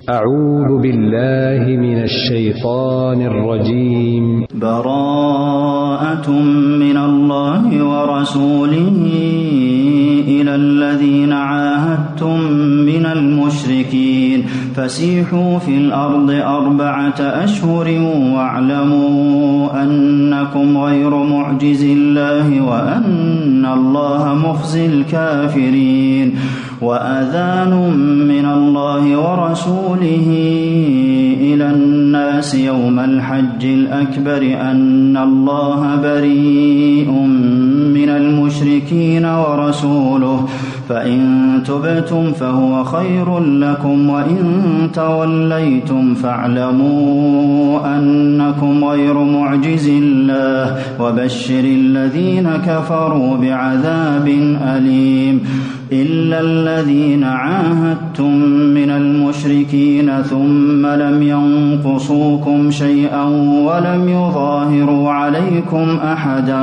أعوذ بالله من الشيطان الرجيم. براءة من الله ورسوله إلى الذين عاهدتم من المشركين فسيحوا في الأرض 4 أشهر واعلموا أنكم غير معجز الله وأن الله مخزي الكافرين. وأذان من الله ورسوله إلى الناس يوم الحج الأكبر أن الله بريء من المشركين ورسوله فإن تبتم فهو خير لكم وإن توليتم فاعلموا أنكم غير معجز الله وبشر الذين كفروا بعذاب أليم. إلا الذين عاهدتم من المشركين ثم لم ينقصوكم شيئا ولم يظاهروا عليكم أحدا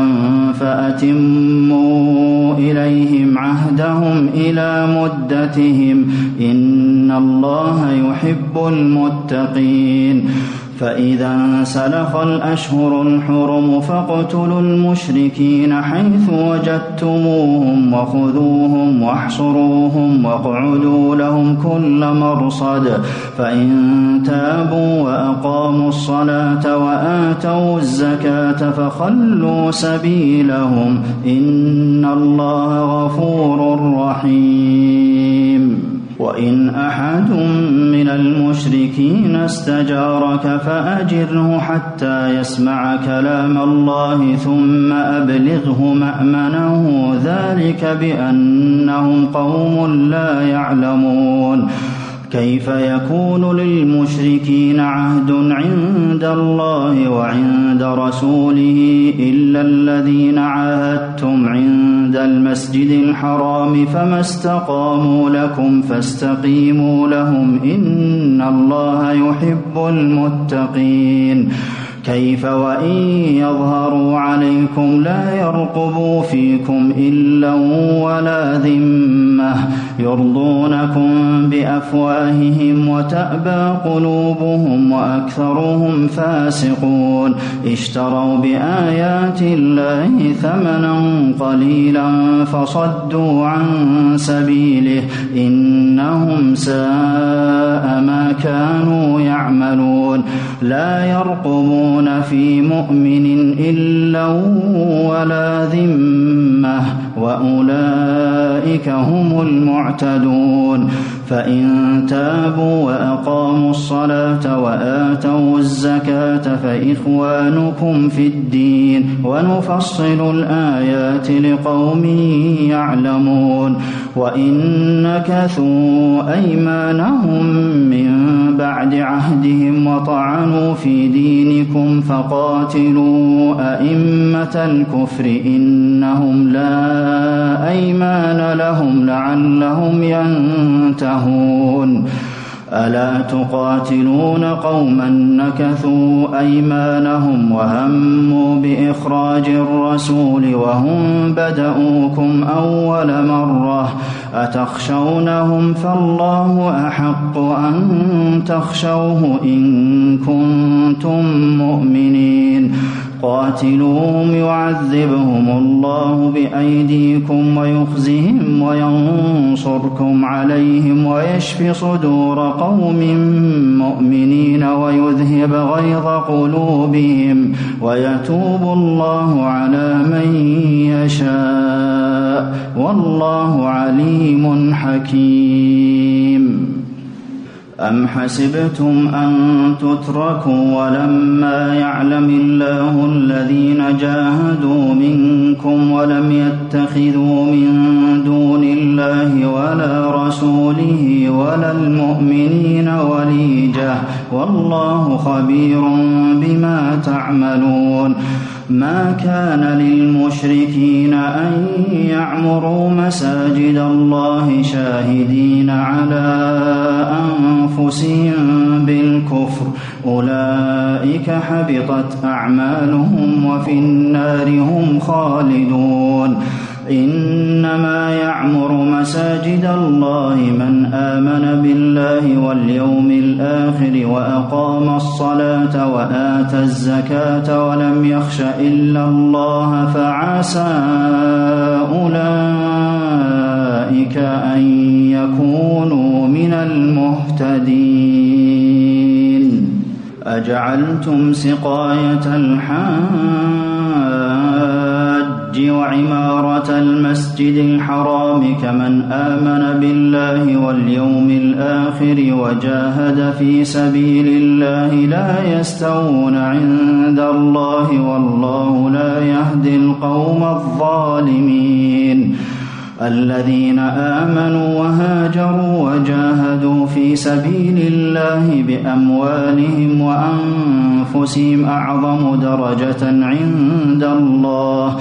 فأتموا إليهم عهدهم إلى مدتهم إن الله يحب المتقين. فإذا انسلخ الأشهر الحرم فاقتلوا المشركين حيث وجدتموهم وخذوهم واحصروهم واقعدوا لهم كل مرصد فإن تابوا وأقاموا الصلاة وآتوا الزكاة فخلوا سبيلهم إن الله غفور رحيم. وإن أحد من المشركين استجارك فأجره حتى يسمع كلام الله ثم أبلغه مأمنه ذلك بأنهم قوم لا يعلمون. كيف يكون للمشركين عهد عند الله وعند رسوله إلا الذين عاهدتم عند المسجد الحرام فما استقاموا لكم فاستقيموا لهم إن الله يحب المتقين. كيف وإن يظهروا عليكم لا يرقبوا فيكم إلا ولا ذمة يرضونكم بأفواههم وتأبى قلوبهم وأكثرهم فاسقون. اشتروا بآيات الله ثمنا قليلا فصدوا عن سبيله إنهم ساء ما كانوا يعملون. لا يرقبون في مؤمن إلا ولا ذمة وأولئك هم المعتدون. فإن تابوا وأقاموا الصلاة وآتوا الزكاة فإخوانكم في الدين ونفصل الآيات لقوم يعلمون. وإن نكثوا أيمانهم من بعد عهدهم وطعنوا في دينكم فقاتلوا أئمة الكفر إنهم لا أيمان لهم لعلهم ينتهون. ألا تقاتلون قوما نكثوا أيمانهم وهموا بإخراج الرسول وهم بدؤوكم أول مرة أتخشونهم فالله أحق أن تخشوه إن كنتم مؤمنين. قاتلوهم يعذبهم الله بأيديكم ويخزهم وينصركم عليهم ويشف صدور قوم مؤمنين ويذهب غيظ قلوبهم ويتوب الله على من يشاء والله عليم حكيم. أم حسبتم أن تتركوا ولما يعلم الله الذين جاهدوا منكم ولم يتخذوا من دون الله ولا رسوله ولا المؤمنين وليجة والله خبير بما تعملون. ما كان للمشركين أن يعمروا مساجد الله شاهدين على أنفسهم بالكفر أولئك حبطت أعمالهم وفي النار هم خالدون. إنما يعمر مساجد الله من آمن بالله واليوم الآخر وأقام الصلاة وآتى الزكاة ولم يخش إلا الله فعسى أولئك أن يكونوا من المهتدين. أجعلتم سقاية الحاج وعمارة المسجد الحرام كمن آمن بالله واليوم الآخر وجاهد في سبيل الله لا يستوون عند الله والله لا يهدي القوم الظالمين. الذين آمنوا وهاجروا وجاهدوا في سبيل الله بأموالهم وأنفسهم أعظم درجة عند الله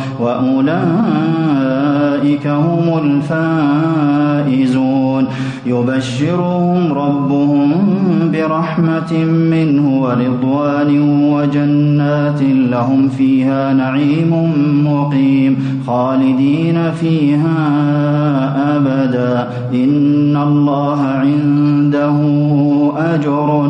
وأولئك هم الفائزون. يبشرهم ربهم برحمة منه ورضوان وجنات لهم فيها نعيم مقيم خالدين فيها أبدا إن الله عنده أجر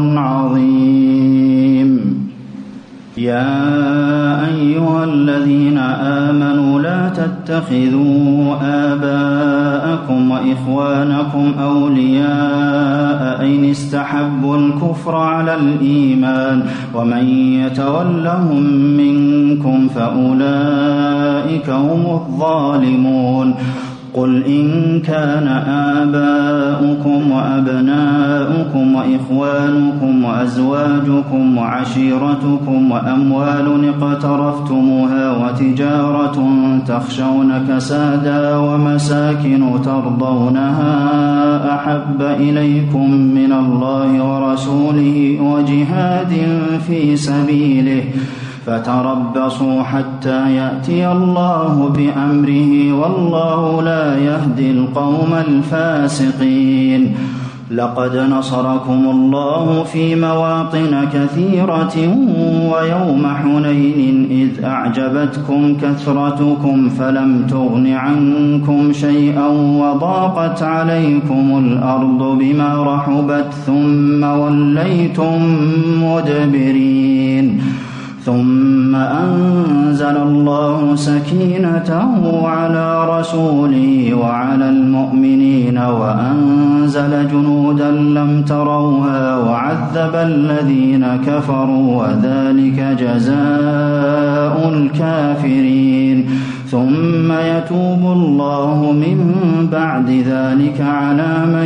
عظيم. يا أيها الذين آمنوا لا تتخذوا آباءكم وإخوانكم أولياء إن استحبوا الكفر على الإيمان ومن يتولهم منكم فأولئك هم الظالمون. قل إن كان آباؤكم وأبناؤكم وإخوانكم وأزواجكم وعشيرتكم وأموال اقترفتموها وتجارة تخشون كسادها ومساكن ترضونها أحب إليكم من الله ورسوله وجهاد في سبيله فتربصوا حتى يأتي الله بأمره والله لا يهدي القوم الفاسقين. لقد نصركم الله في مواطن كثيرة ويوم حنين إذ أعجبتكم كثرتكم فلم تغن عنكم شيئا وضاقت عليكم الأرض بما رحبت ثم وليتم مدبرين. ثم أنزل الله سكينته على رسوله وعلى المؤمنين وأنزل جنودا لم تروها وعذب الذين كفروا وذلك جزاء الكافرين. ثم يتوب الله من بعد ذلك على من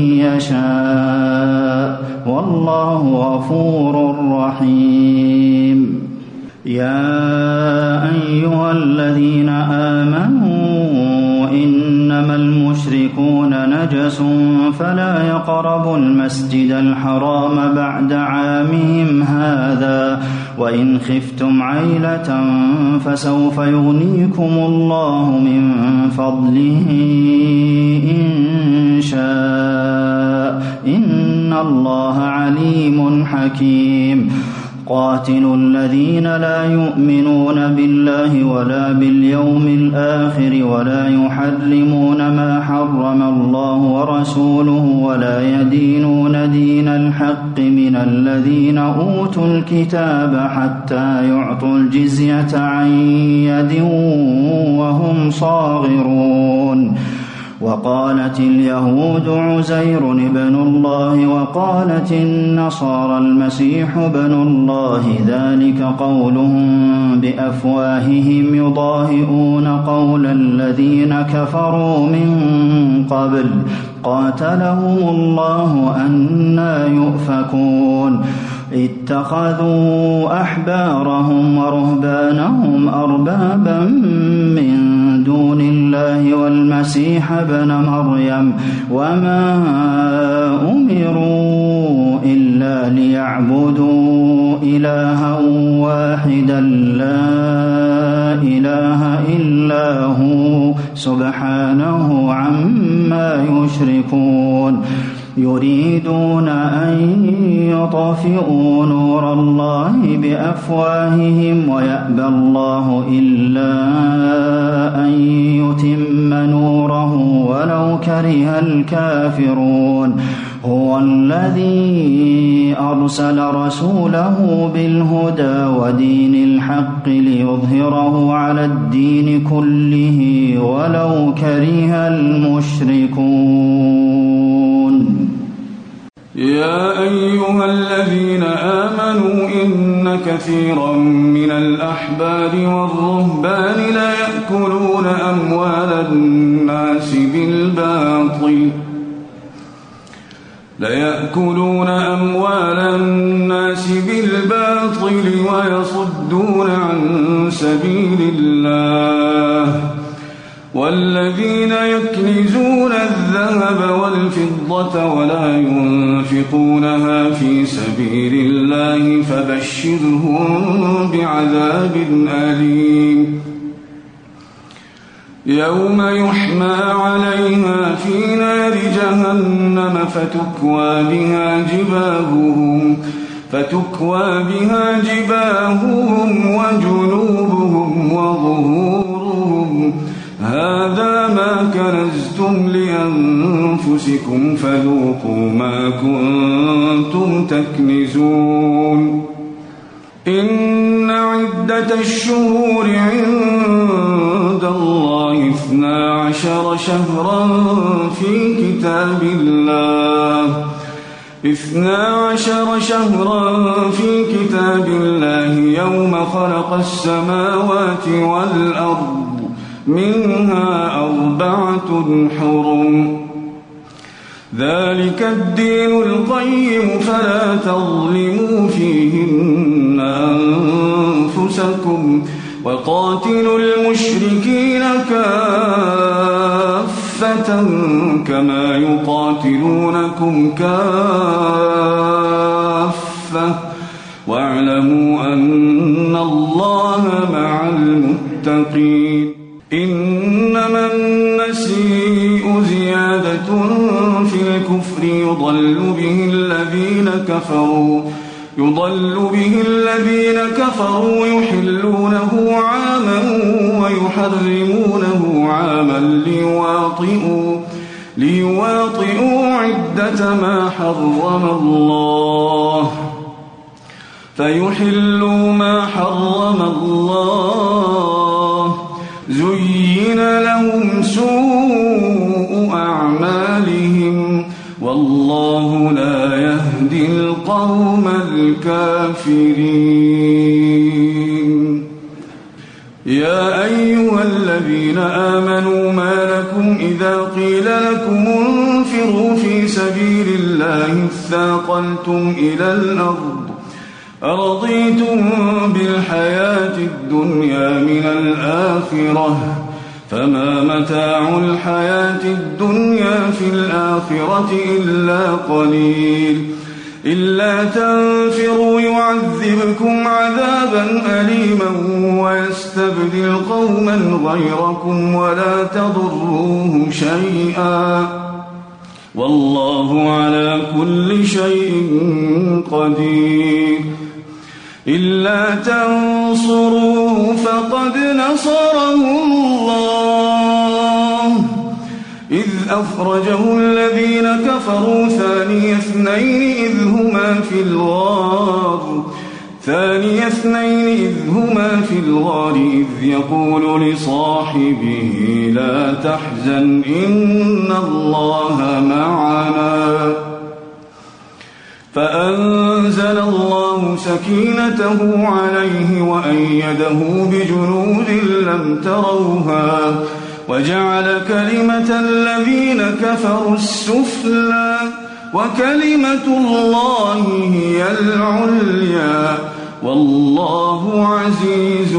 يشاء والله غفور رحيم. يا أيها الذين آمنوا إنما المشركون نجس فلا يقربوا المسجد الحرام بعد عامهم هذا وإن خفتم عيلة فسوف يغنيكم الله من فضله إن شاء إن الله عليم حكيم. قاتلوا الذين لا يؤمنون بالله ولا باليوم الآخر ولا يحرمون ما حرم الله ورسوله ولا يدينون دين الحق من الذين أوتوا الكتاب حتى يعطوا الجزية عن يد وهم صاغرون. وقالت اليهود عزير ابن الله وقالت النصارى المسيح ابن الله ذلك قولهم بأفواههم يضاهئون قول الذين كفروا من قبل قاتلهم الله أنى يؤفكون. اتخذوا أحبارهم ورهبانهم أربابا من دون الله والمسيح ابن مريم وما أمروا إلا ليعبدوا إلها واحدا لا إله إلا هو سبحانه عما يشركون. يريدون أن يطفئوا نور الله بأفواههم ويأبى الله إلا أن يتم نوره ولو كره الكافرون هو الذي أرسل رسوله بالهدى ودين الحق ليظهره على الدين كله ولو كره المشركون. يا أيها الذين آمنوا إن كثيرا من الأحبار والرهبان ليأكلون أموال الناس بالباطل ويصدون عن سبيل الله والذين يكنزون الذهب والفضة ولا ينفقونها في سبيل الله فبشرهم بعذاب أليم يوم يحمى عليها في نار جهنم فتكوى بها جباههم وجنوبهم وظهورهم هذا ما كنزتم لأنفسكم فذوقوا ما كنتم تكنزون. إن عدة الشهور عند الله 12 شهرا في كتاب الله 12 شهرا في كتاب الله يوم خلق السماوات والأرض منها 4 حرم ذلك الدين القيم فلا تظلموا فيهن أنفسكم وقاتلوا المشركين كافة كما يقاتلونكم كافة واعلموا أن الله مع المتقين. إنما النسيء زيادة في الكفر يضل به الذين كفروا يحلونه عاما ويحرمونه عاما ليواطئوا عدة ما حرم الله فيحلوا ما حرم الله زين لهم سوء أعمالهم والله لا يهدي القوم الكافرين. يا أيها الذين آمنوا ما لكم إذا قيل لكم انفروا في سبيل الله اثاقلتم إلى الأرض أرضيتم بالحياة الدنيا من الآخرة فما متاع الحياة الدنيا في الآخرة إلا قليل. إلا تنفروا يعذبكم عذابا أليما ويستبدل قوما غيركم ولا تضروه شيئا والله على كل شيء قدير. إلا تنصروه فقد نصره الله إذ أخرجه الذين كفروا ثاني اثنين إذ هما في الغار إذ يقول لصاحبه لا تحزن إن الله معنا فأنزل الله سكينته عليه وأيده بجنود لم تروها وجعل كلمة الذين كفروا السفلى وكلمة الله هي العليا والله عزيز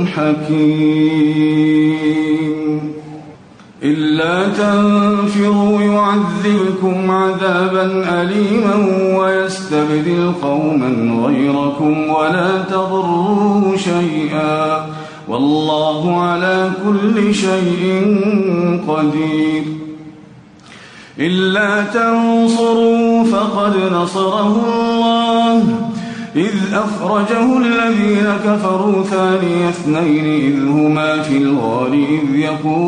حكيم. إلا تنفروا يعذبكم عذابا أليما ويستبدل قوما غيركم ولا تضروه شيئا والله على كل شيء قدير. إلا تنصروا فقد نصره الله إذ أخرجه الذين كفروا ثاني اثنين إذ هما في الغار إذ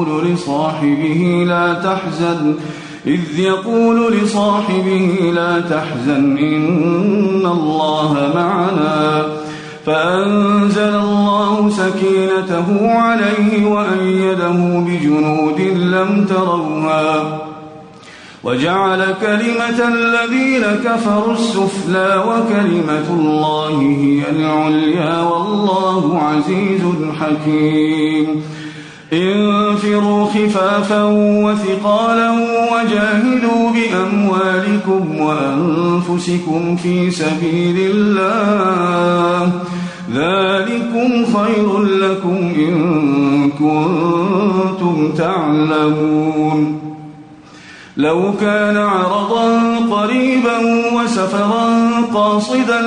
يقول لصاحبه لا تحزن إن الله معنا فأنزل الله سكينته عليه وأيده بجنود لم تروها وجعل كلمة الذين كفروا السفلى وكلمة الله هي العليا والله عزيز حكيم انفروا خفافا وثقالا وجاهدوا بأموالكم وأنفسكم في سبيل الله ذلكم خير لكم إن كنتم تعلمون لو كان عرضا قريبا وسفرا قاصدا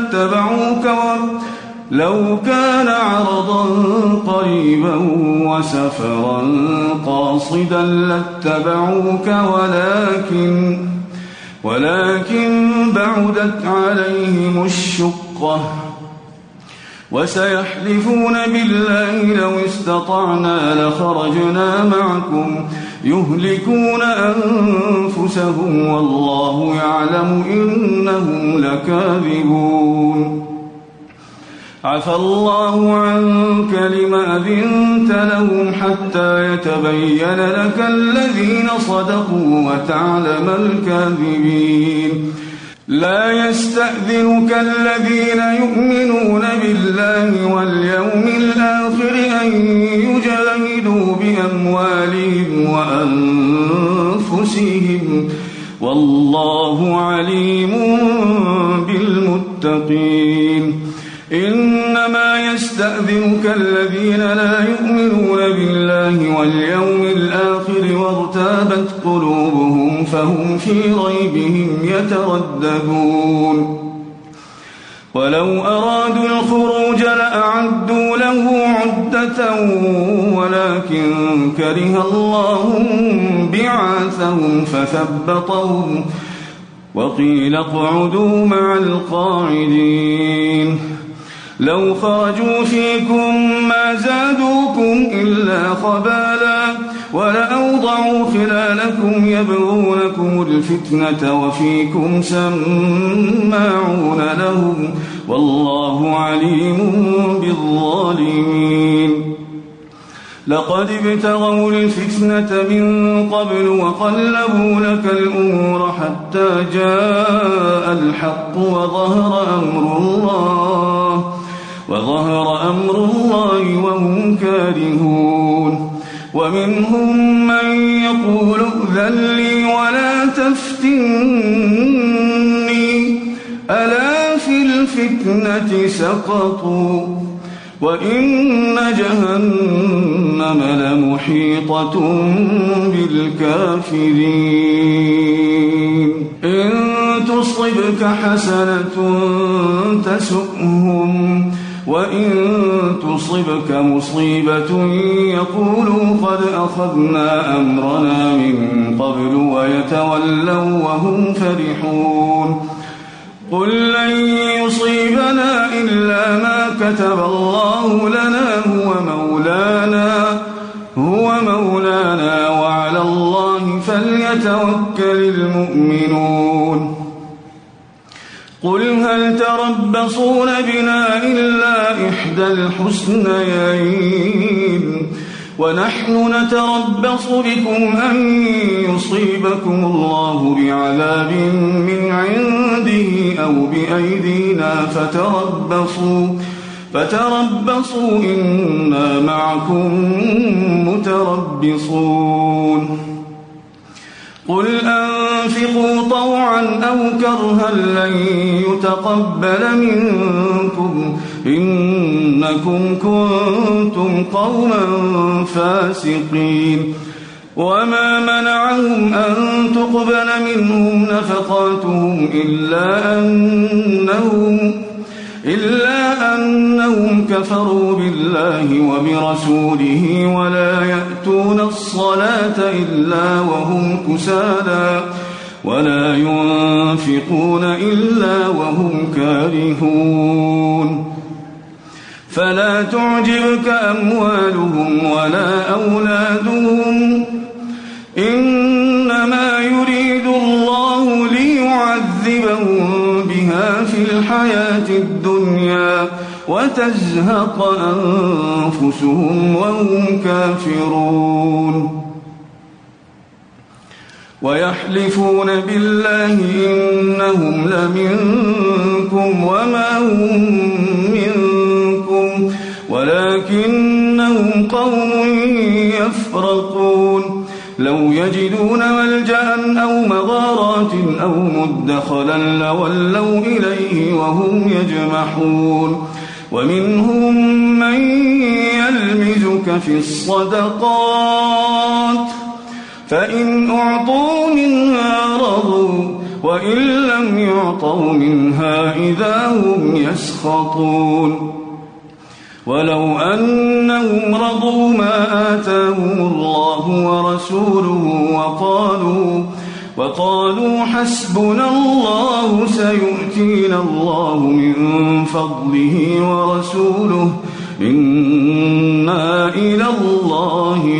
لاتبعوك ولكن بعدت عليهم الشقة وسيحلفون بالله لو استطعنا لخرجنا معكم يهلكون أنفسهم والله يعلم إنهم لكاذبون عفى الله عنك لما أذنت لهم حتى يتبين لك الذين صدقوا وتعلم الكاذبين لا يستأذنك الذين يؤمنون بالله واليوم الآخر أن يجاهدوا بأموالهم وأنفسهم والله عليم بالمتقين إنما يستأذنك الذين لا يؤمنون بالله واليوم الآخر وارتابت قلوبهم فهم في ريبهم يترددون ولو أرادوا الخروج لأعدوا له عدة ولكن كره الله بعاثهم فثبطهم وقيل اقعدوا مع القاعدين لو خرجوا فيكم ما زادوكم إلا خبالا ولأوضعوا خلالكم يبغونكم الفتنة وفيكم سماعون لهم والله عليم بالظالمين لقد ابتغوا الفتنة من قبل وقلبوا لك الأمور حتى جاء الحق وظهر أمر الله وهم كارهون ومنهم من يقول ائذن لي ولا تفتني ألا في الفتنة سقطوا وإن جهنم لمحيطة بالكافرين إن تصبك حسنة تسؤهم وإن تصبك مصيبة يقولوا قد أخذنا أمرنا من قبل ويتولوا وهم فرحون قل لن يصيبنا إلا ما كتب الله لنا هو مولانا وعلى الله فليتوكل المؤمنون قل هل تربصون بنا إلا إحدى الحسنيين ونحن نتربص بكم أن يصيبكم الله بعذاب من عنده أو بأيدينا فتربصوا إنا معكم متربصون قل أنفقوا طوعا أو كرها لن يتقبل منكم إنكم كنتم قوما فاسقين وما منعهم أن تقبل منهم نفقاتهم إلا أنهم كفروا بالله وبرسوله ولا يأتون الصلاة إلا وهم كسالى ولا ينفقون إلا وهم كارهون فلا تعجبك أموالهم ولا أولادهم إنما يريد الله ليعذبهم بها في الحياة الدنيا وتزهق أنفسهم وهم كافرون ويحلفون بالله إنهم لمنكم وما هم منكم ولكنهم قوم يفرقون لو يجدون ملجأ أو مغارات أو مدخلا لولوا إليه وهم يجمحون ومنهم من يلمزك في الصدقات فإن أعطوا منها رضوا وإن لم يعطوا منها إذا هم يسخطون ولو أنهم رضوا ما آتاهم الله ورسوله وقالوا حسبنا الله سيؤتينا الله من فضله ورسوله إنا إلى الله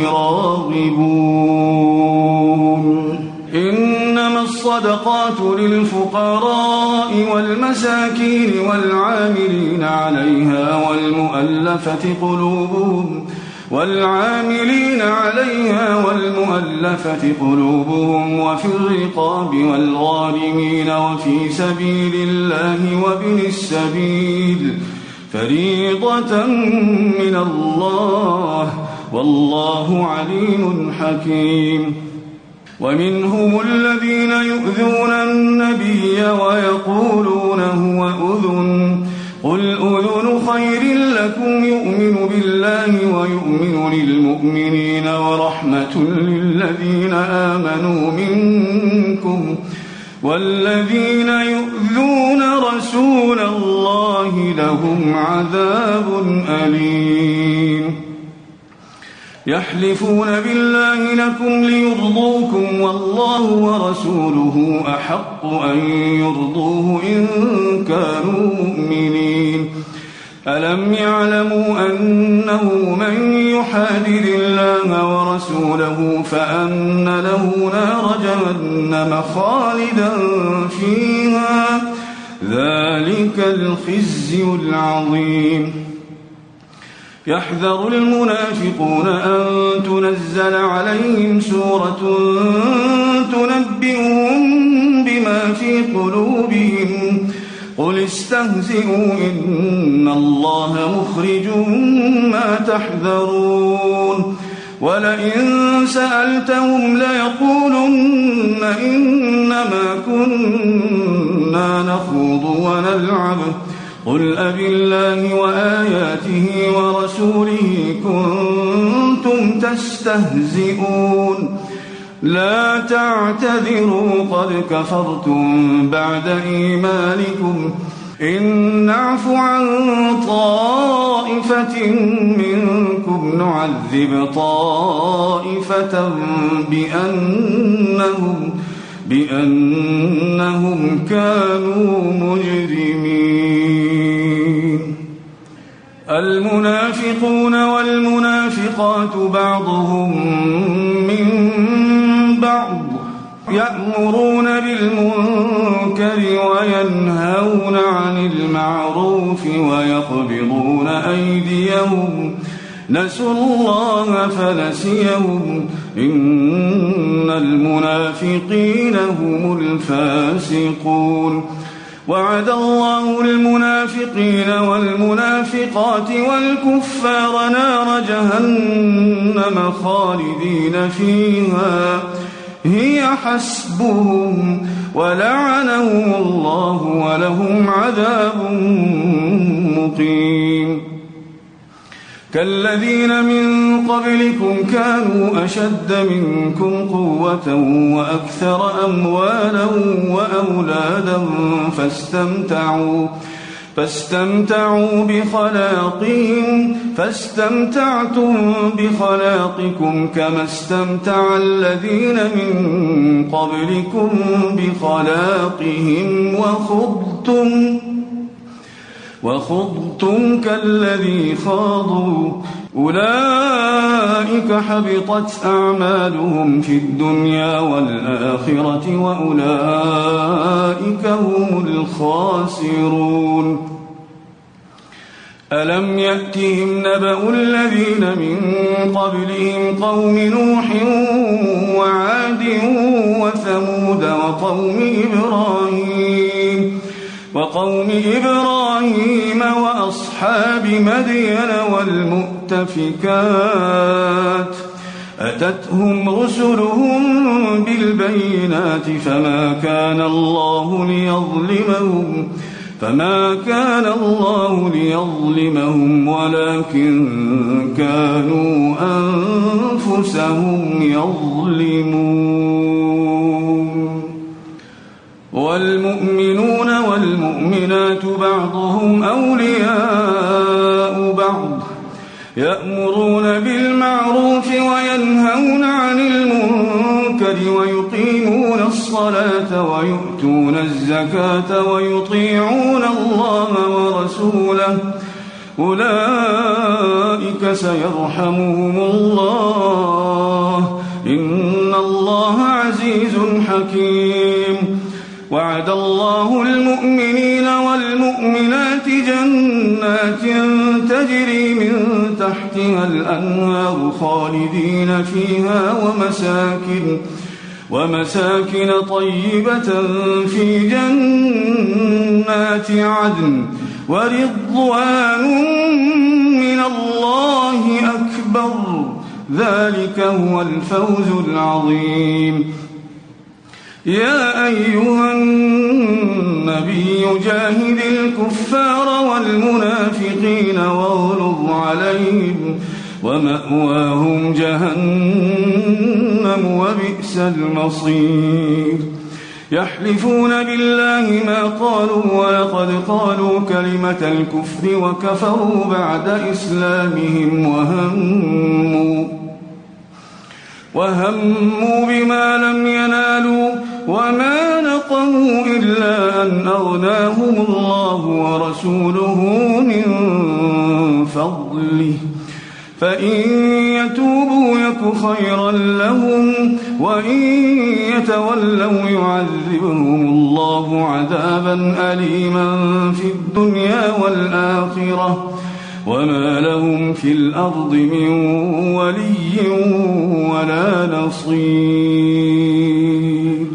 راغبون إنما الصدقات للفقراء والمساكين والعاملين عليها والمؤلفة قلوبهم وفي الرقاب والغارمين وفي سبيل الله وابن السبيل فريضة من الله والله عليم حكيم ومنهم الذين يؤذون النبي ويقولون هو أذن قل أذن خير لكم يؤمن بالله ويؤمن للمؤمنين ورحمة للذين آمنوا منكم والذين يؤذون رسول الله لهم عذاب أليم يحلفون بالله لكم ليرضوكم والله ورسوله أحق أن يرضوه إن كانوا مؤمنين ألم يعلموا أنه من يحادد الله ورسوله فأن له نار جهنم خالدا فيها ذلك الخزي العظيم يحذر المنافقون أن تنزل عليهم سورة تنبئهم بما في قلوبهم قل استهزئوا إن الله مخرج ما تحذرون ولئن سألتهم ليقولن إنما كنا نخوض ونلعب قل أبالله وآياته ورسوله كنتم تستهزئون لا تعتذروا قد كفرتم بعد إيمانكم إن نعف عن طائفة منكم نعذب طائفة بأنهم كانوا مجرمين المنافقون والمنافقات بعضهم من بعض يأمرون بالمنكر وينهون عن المعروف ويقبضون أيديهم نسوا الله فنسيهم إن المنافقين هم الفاسقون وعد الله المنافقين والمنافقات والكفار نار جهنم خالدين فيها هي حسبهم ولعنهم الله ولهم عذاب مقيم كالذين من قبلكم كانوا أشد منكم قوة وأكثر أموالا وأولادا فاستمتعتم بخلاقكم كما استمتع الذين من قبلكم بخلاقهم وخضتم كالذي خاضوا أولئك حبطت أعمالهم في الدنيا والآخرة وأولئك هم الخاسرون. ألم يأتهم نبأ الذين من قبلهم قوم نوح وعاد وثمود وقوم إبراهيم وأصحاب مدين والمؤتفكات أتتهم رسلهم بالبينات فما كان الله ليظلمهم ولكن كانوا أنفسهم يظلمون. والمؤمنون والمؤمنات بعضهم أولياء بعض يأمرون بالمعروف وينهون عن المنكر ويقيمون الصلاة ويؤتون الزكاة ويطيعون الله ورسوله أولئك سيرحمهم الله إن الله عزيز حكيم. وعد الله المؤمنين والمؤمنات جنات تجري من تحتها الأنهار خالدين فيها ومساكن طيبة في جنات عدن ورضوان من الله أكبر ذلك هو الفوز العظيم. يا أيها النبي جاهد الكفار والمنافقين واغلظ عليهم ومأواهم جهنم وبئس المصير. يحلفون بالله ما قالوا ولقد قالوا كلمة الكفر وكفروا بعد إسلامهم وهموا بما لم ينالوا وما نقموا إلا أن أغناهم الله ورسوله من فضله فإن يتوبوا يك خيرا لهم وإن يتولوا يعذبهم الله عذابا أليما في الدنيا والآخرة وما لهم في الأرض من ولي ولا نصير.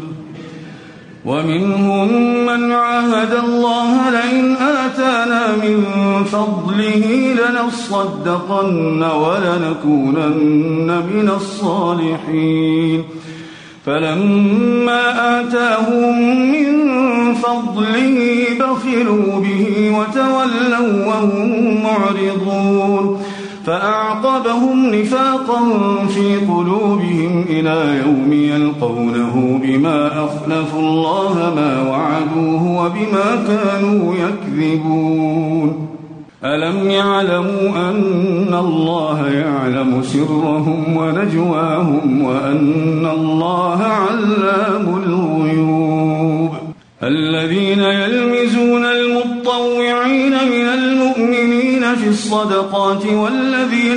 ومنهم من عاهد الله لئن آتانا من فضله لنصدقن ولنكونن من الصالحين فلما آتاهم من فضله بخلوا به وتولوا وهم معرضون فأعقبهم نفاقا في قلوبهم إلى يوم يلقونه بما أخلفوا الله ما وعدوه وبما كانوا يكذبون. ألم يعلموا أن الله يعلم سرهم ونجواهم وأن الله علام الغيوب. الذين يلمزون المطوعين من المؤمنين في الصدقات والذين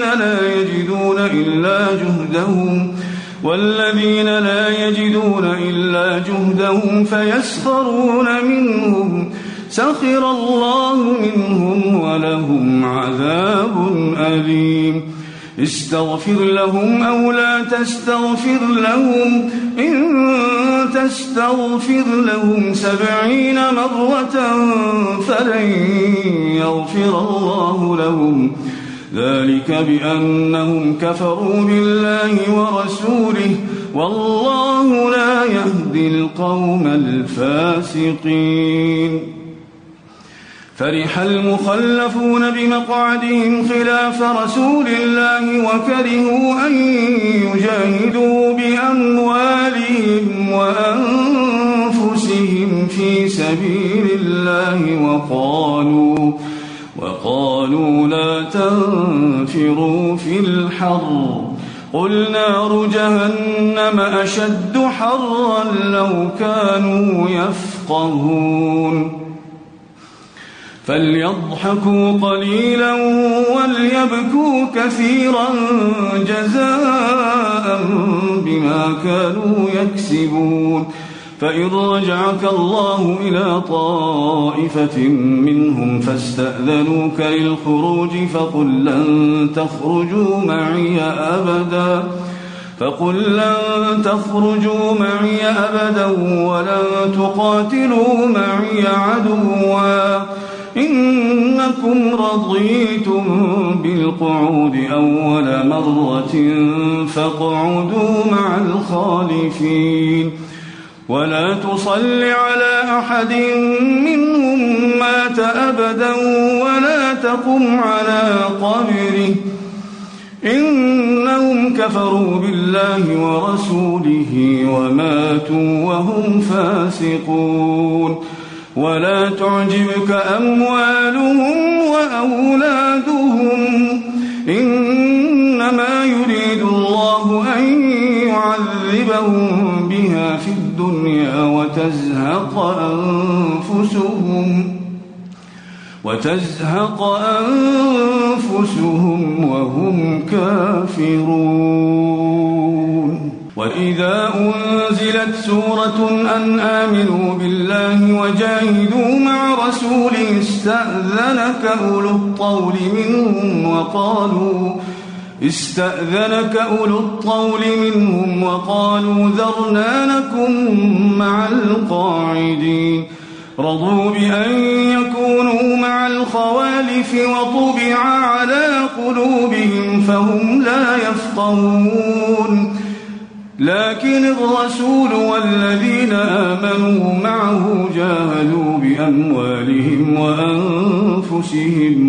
لا يجدون إلا جهدهم فيسخرون منهم سخر الله منهم ولهم عذاب أليم. استغفر لهم أو لا تستغفر لهم إن تستغفر لهم 70 مرة فلن يغفر الله لهم ذلك بأنهم كفروا بالله ورسوله والله لا يهدي القوم الفاسقين. فرح المخلفون بمقعدهم خلاف رسول الله وكرهوا أن يجاهدوا بأموالهم وأنفسهم في سبيل الله وقالوا لا تنفروا في الحر قل نار جهنم أشد حرا لو كانوا يفقهون فليضحكوا قليلا وليبكوا كثيرا جزاء بما كانوا يكسبون فإن رجعك الله إلى طائفة منهم فاستأذنوك للخروج فقل لن تخرجوا معي أبدا ولن تقاتلوا معي عدوا إنكم رضيتم بالقعود أول مرة فاقعدوا مع الخالفين ولا تصل على أحد منهم مات أبدا ولا تقم على قبره إنهم كفروا بالله ورسوله وماتوا وهم فاسقون ولا تعجبك أموالهم وأولادهم إنما يريد الله أن يعذبهم بها في الدنيا وتزهق أنفسهم وهم كافرون وإذا أنزلت سورة أن آمنوا بالله وجاهدوا مع رسوله استأذنك أولو الطول منهم وقالوا ذرنا نكن مع القاعدين رضوا بأن يكونوا مع الخوالف وطبع على قلوبهم فهم لا يفقهون لكن الرسول والذين آمنوا معه جاهدوا بأموالهم وأنفسهم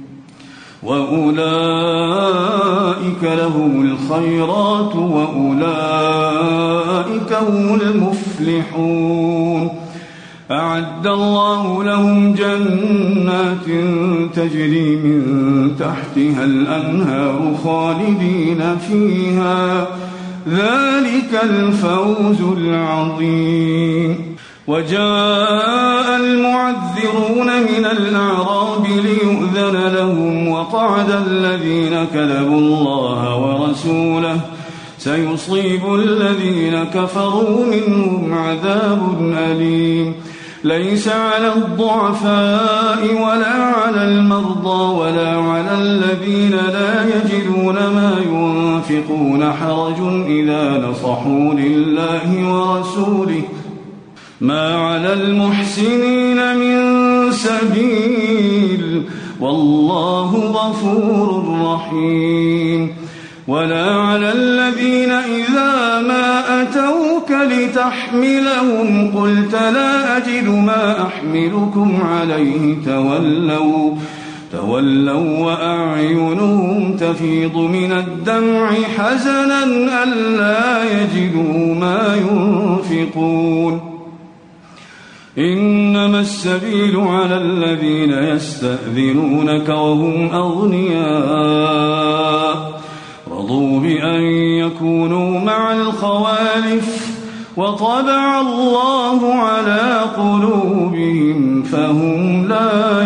وأولئك لهم الخيرات وأولئك هم المفلحون أعد الله لهم جنات تجري من تحتها الأنهار خالدين فيها ذلك الفوز العظيم وجاء المعذرون من الأعراب ليؤذن لهم وقعد الذين كذبوا الله ورسوله سيصيب الذين كفروا منهم عذاب أليم ليس على الضعفاء ولا على المرضى ولا على الذين لا يجدون ما ينفقون حرج إذا نصحوا لله ورسوله ما على المحسنين من سبيل والله غفور رحيم ولا على الذين إذا ما أتوك لتحملهم قلت لا أجد ما أحملكم عليه تولوا وأعينهم تفيض من الدمع حزنا ألا يجدوا ما ينفقون إنما السبيل على الذين يستأذنونك وهم أغنياء رضوا بأن يكونوا مع الخوالف وطبع الله على قلوبهم فهم لا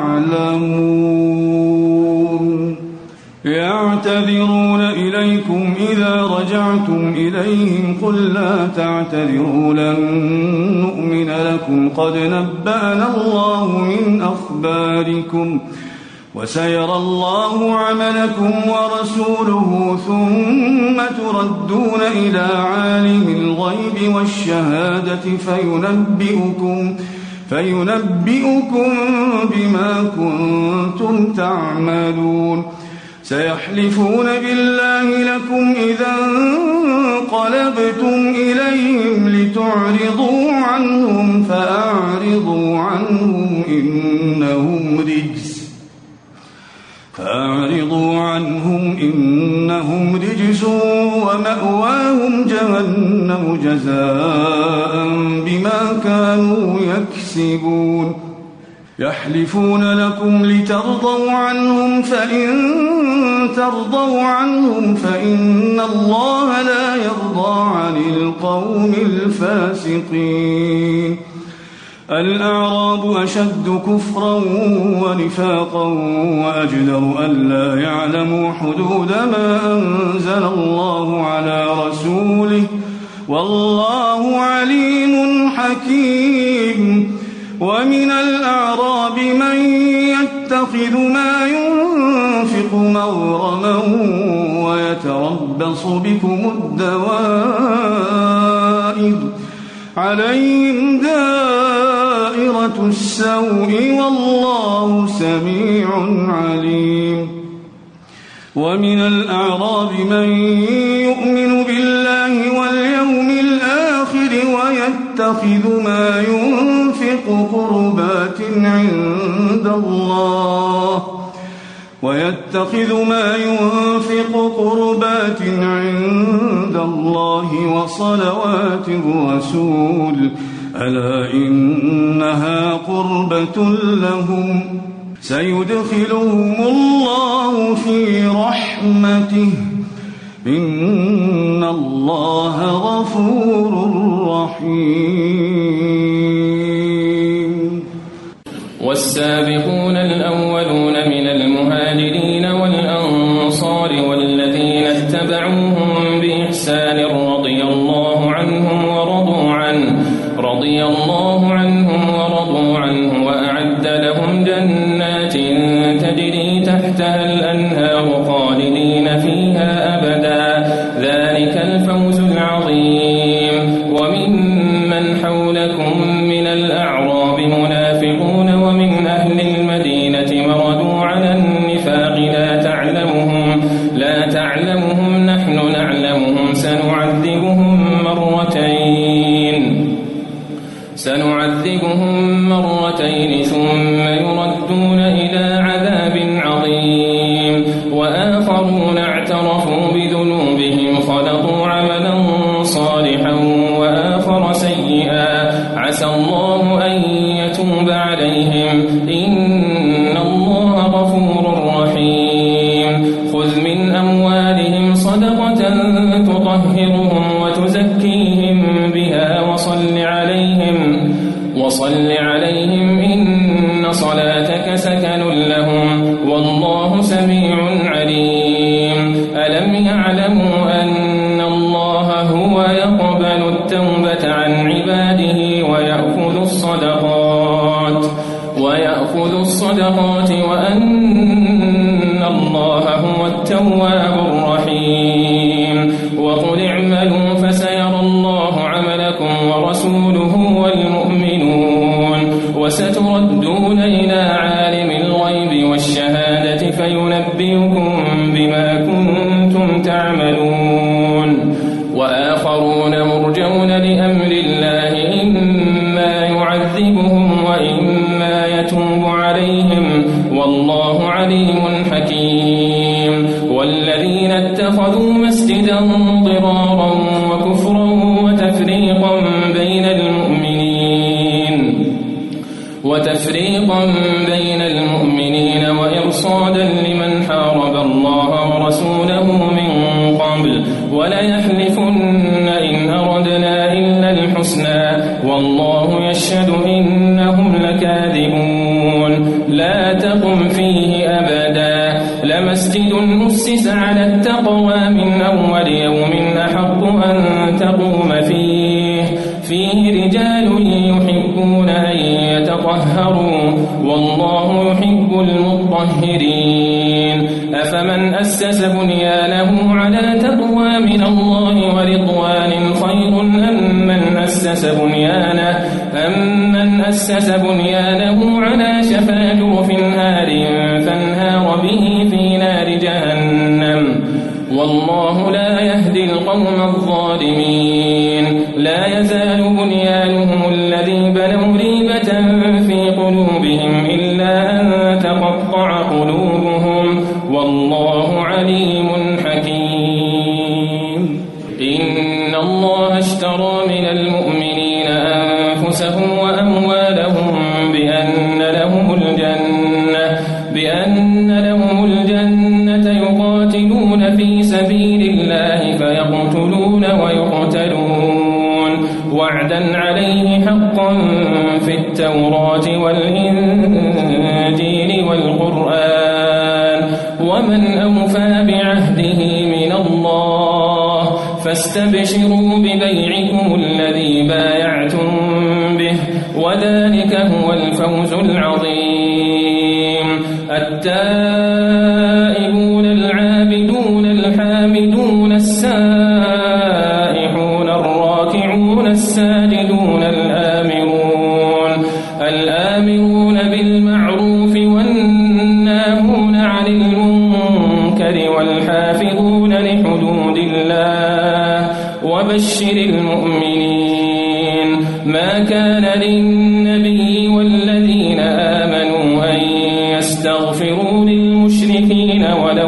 يعلمون يعتذرون إليكم إذا رجعتم إليهم قل لا تعتذروا لن نؤمن لكم قد نبأنا الله من أخباركم وسيرى الله عملكم ورسوله ثم تردون إلى عالم الغيب والشهادة فينبئكم بما كنتم تعملون سيحلفون بالله لكم إذا انقلبتم إليهم لتعرضوا عنهم فأعرضوا عنهم إنهم رجس ومأواهم جهنم جزاء بما كانوا يكسبون يحلفون لكم لترضوا عنهم فإن ترضوا عنهم فإن الله لا يرضى عن القوم الفاسقين الأعراب أشد كفرا ونفاقا وأجدر ألا يعلموا حدود ما أنزل الله على رسوله والله عليم حكيم ومن الأعراب من يتخذ ما ينفق مغرما ويتربص بكم الدوائر عليهم دائرة السوء والله سميع عليم ومن الأعراب من يؤمن بالله واليوم الآخر ويتخذ ما ينفق قربات عند الله وصلوات الرسول ألا إنها قربة لهم سيدخلهم الله في رحمته إن الله غفور رحيم والسابقون الأولون من المهاجرين والأنصار والذين اتبعوهم بإحسان رضي الله عنهم ورضوا عنه وأعد لهم جنات تجري تحتها الأنهار خالدين فيها أبدا ذلك الفوز العظيم وممن حولكم من الأعراب منافقون ومن أهل المدينة مردوا على النفاق لا تعلمهم نحن نعلمهم سنعذبهم مرتين ثم يردون إلى عذاب عظيم وآخرون اعترفوا بذنوبهم خلطوا عملا صالحا وآخر سيئا عسى الله أن يتوب عليهم إن الله غفور رحيم خذ من أموالهم صدقة تطهرهم وتزكيهم بها وصل عليهم إن صلاتك سكن لهم والله سميع عليم ألم يعلموا أن الله هو يقبل التوبة عن عباده ويأخذ الصدقات وأن الله هو التواب الرحيم وقل اعملوا فسيرى الله عملكم ورسوله والمؤمنون وستردون إلى عالم الغيب والشهادة فينبئكم بما كنتم تعملون وآخرون مرجون لأمر الله إما يعذبهم وإما يتوب عليهم والله عليم حكيم والذين اتخذوا مسجدا ضرارا وكفرا وتفريقا بين المؤمنين وإرصادا لمن حارب الله ورسوله من قبل وليحلفن إن أردنا إلا الحسنى والله يشهد إنهم لكاذبون لا تقم فيه أبدا لمسجد أسس على التقوى من أول يوم أحق أن تقوم فيه رجال يحبون أن يتطهروا والله يحب المطهرين أفمن أسس بنيانه على تقوى من الله ورضوان خير أم من أسس بنيانه على شفا جرف نار فانهار به في نار جهنم والله لا يهدي القوم الظالمين لا يزال بنيانهم الذي بنوا ريبة في قلوبهم إلا أن تقطع قلوبهم والله عليم حكيم إن الله اشترى من المؤمنين أنفسهم وأموالهم لهم الجنة يقاتلون في سبيل الله فيقتلون ويقتلون وعدا عليه حقا في التوراة والإنجيل والقرآن ومن أوفى بعهده من الله فاستبشروا ببيعكم الذي بايعتم به وذلك هو الفوز العظيم. التائبون العابدون الحامدون السائحون الراكعون الساجدون الآمرون بالمعروف والناهون عن المنكر والحافظون لحدود الله وبشر المؤمنين. ما كان للنبي والذين آمنوا أن يستغفروا للمشركين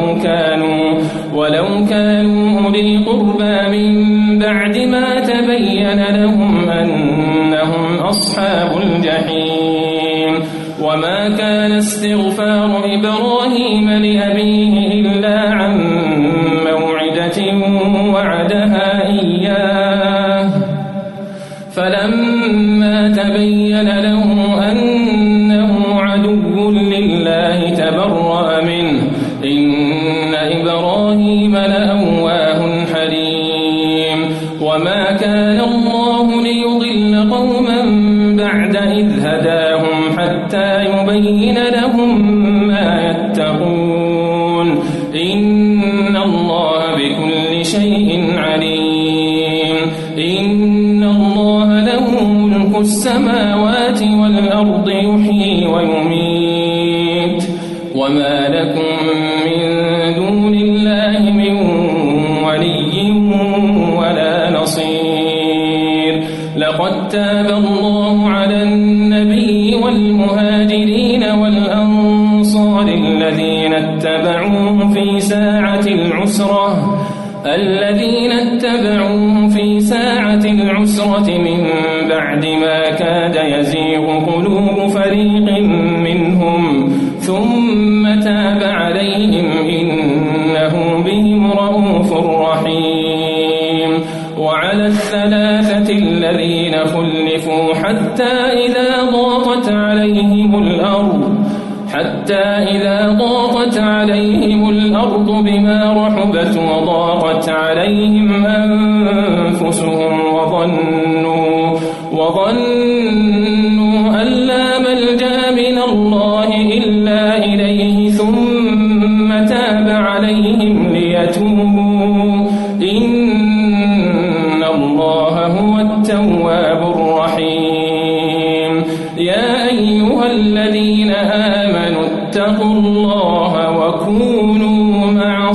ولو كانوا أولي القربى من بعد ما تبين لهم أنهم أصحاب الجحيم. وما كان استغفار إبراهيم لأبيه إلا عن موعدة وعدها إياه فلما تبين له أنه عدو لله تبرأ منه إن إبراهيم لأواه حليم. وما كان الله ليضل قوما بعد إذ هداهم حتى يبين لهم ما يتقون إن الله بكل شيء عليم. إن الله له ملك السماوات والأرض يحيي ويميت وما لكم من دون الله من ولي ولا نصير. لقد تاب الله على النبي والمهاجرين والأنصار الذين اتبعوه في ساعة العسرة من بعد ما كاد يزيغ قلوب فريق منهم ثم تاب عليهم إنه بهم رءوف رحيم. وعلى الثلاثة الذين خلفوا حتى إذا ضاقت عليهم الأرض بما رحبت وضاقت عليهم أنفسهم وظنوا أن لا ملجأ من الله إلا إليه ثم تاب عليهم ليتوبوا إن الله هو التواب الرحيم. يا أيها الذين آمنوا اتقوا الله وكونوا مع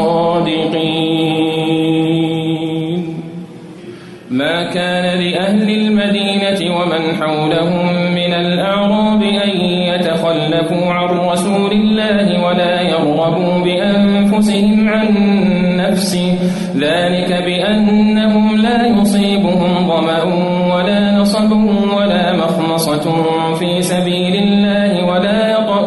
الصادقين. ما كان لأهل المدينة ومن حولهم من الأعراب أن يتخلفوا عن رسول الله ولا يرغبوا بأنفسهم عن نفسه ذلك بأنهم لا يصيبهم ظمأ ولا نصب ولا مخمصة في سبيل الله ولا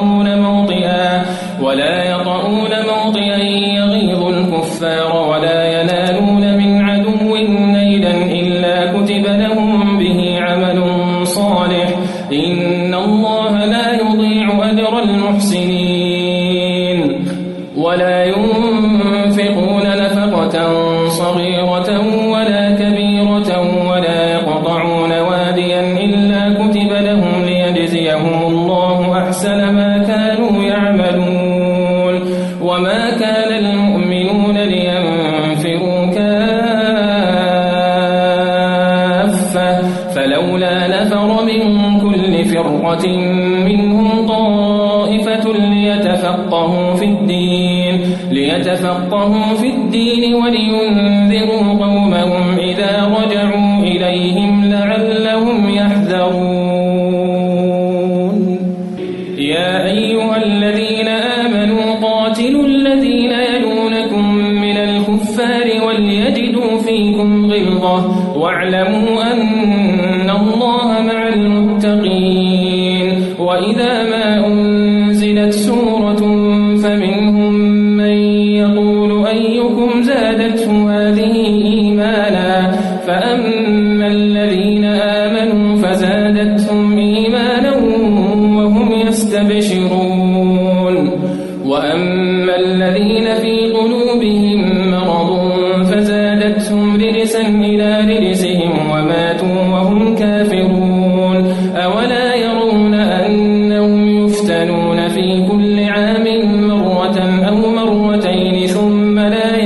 يطؤون موطئا يغيظ الكفار ولا ينالون من عدو نيلا إلا كتب لهم به عمل صالح إن الله لا يضيع أجر المحسنين. ولا ينفقون نفقة صغيرة ولا كبيرة ولا يقطعون واديا إلا كتب لهم ليجزيهم الله أحسن ما كانوا يعملون. وما كان المؤمنون لينفروا كافة فلولا نفر من كل فرقة منهم طائفة ليتفقهوا في الدين ولينذروا قومهم إذا رجعوا إليهم لعلهم يحذرون. يا أيها الذين آمنوا قاتلوا الذين يلونكم من الكفار وليجدوا فيكم غلظة واعلموا أن الله مع المتقين. وإذا ما يبصرون وأما الذين في قلوبهم مرض فزادتهم رجسا إلى رجسهم وماتوا وهم كافرون أولا يرون أنهم يفتنون في كل عام مرة أو مرتين ثم لا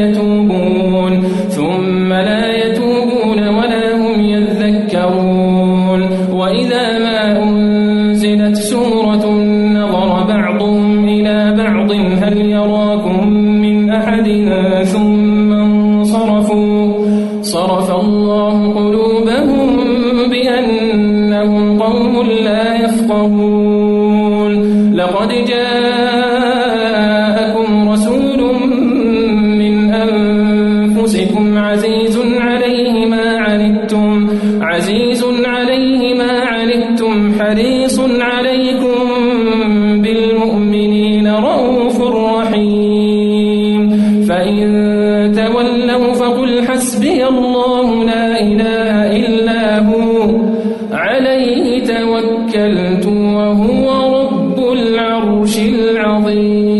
يتوبون ولا هم يذكرون وإذا ما أنزلت سورة نظر بعضهم إلى بعض هل يراكم من أحد ثم انصرفوا صرف الله قلوبهم بأنهم قوم لا يفقهون لقد جاءكم رسول من أنفسكم عزيز عليه ما عنتم حريص عليكم بالمؤمنين رؤوف رحيم فإن تولوا فقل حسبي الله لا إله إلا هو عليه توكلت وهو رب العرش العظيم